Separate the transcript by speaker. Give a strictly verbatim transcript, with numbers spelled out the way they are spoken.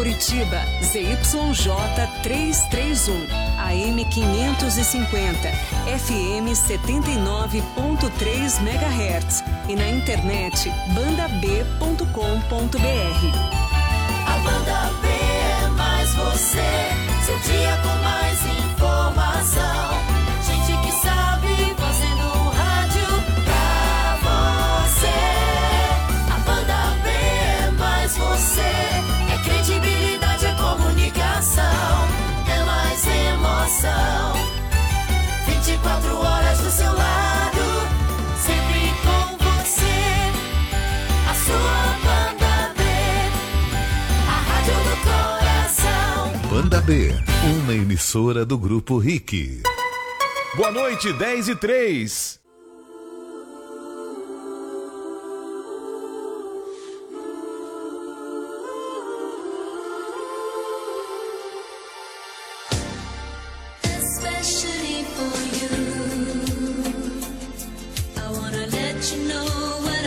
Speaker 1: Curitiba, Z Y J trezentos e trinta e um, A M quinhentos e cinquenta, F M setenta e nove ponto três megahertz e na internet banda b ponto com ponto b r.
Speaker 2: A Banda B é mais você, seu dia com mais informação. Gente que sabe fazendo rádio pra você. A Banda B é mais você, é credibilidade, é comunicação, é mais emoção. vinte e quatro horas do seu lado, sempre com você. A sua Banda B, a rádio do coração.
Speaker 3: Banda B, uma emissora do Grupo R I C.
Speaker 4: Boa noite, dez e três.
Speaker 2: Especially for you, I wanna let you know what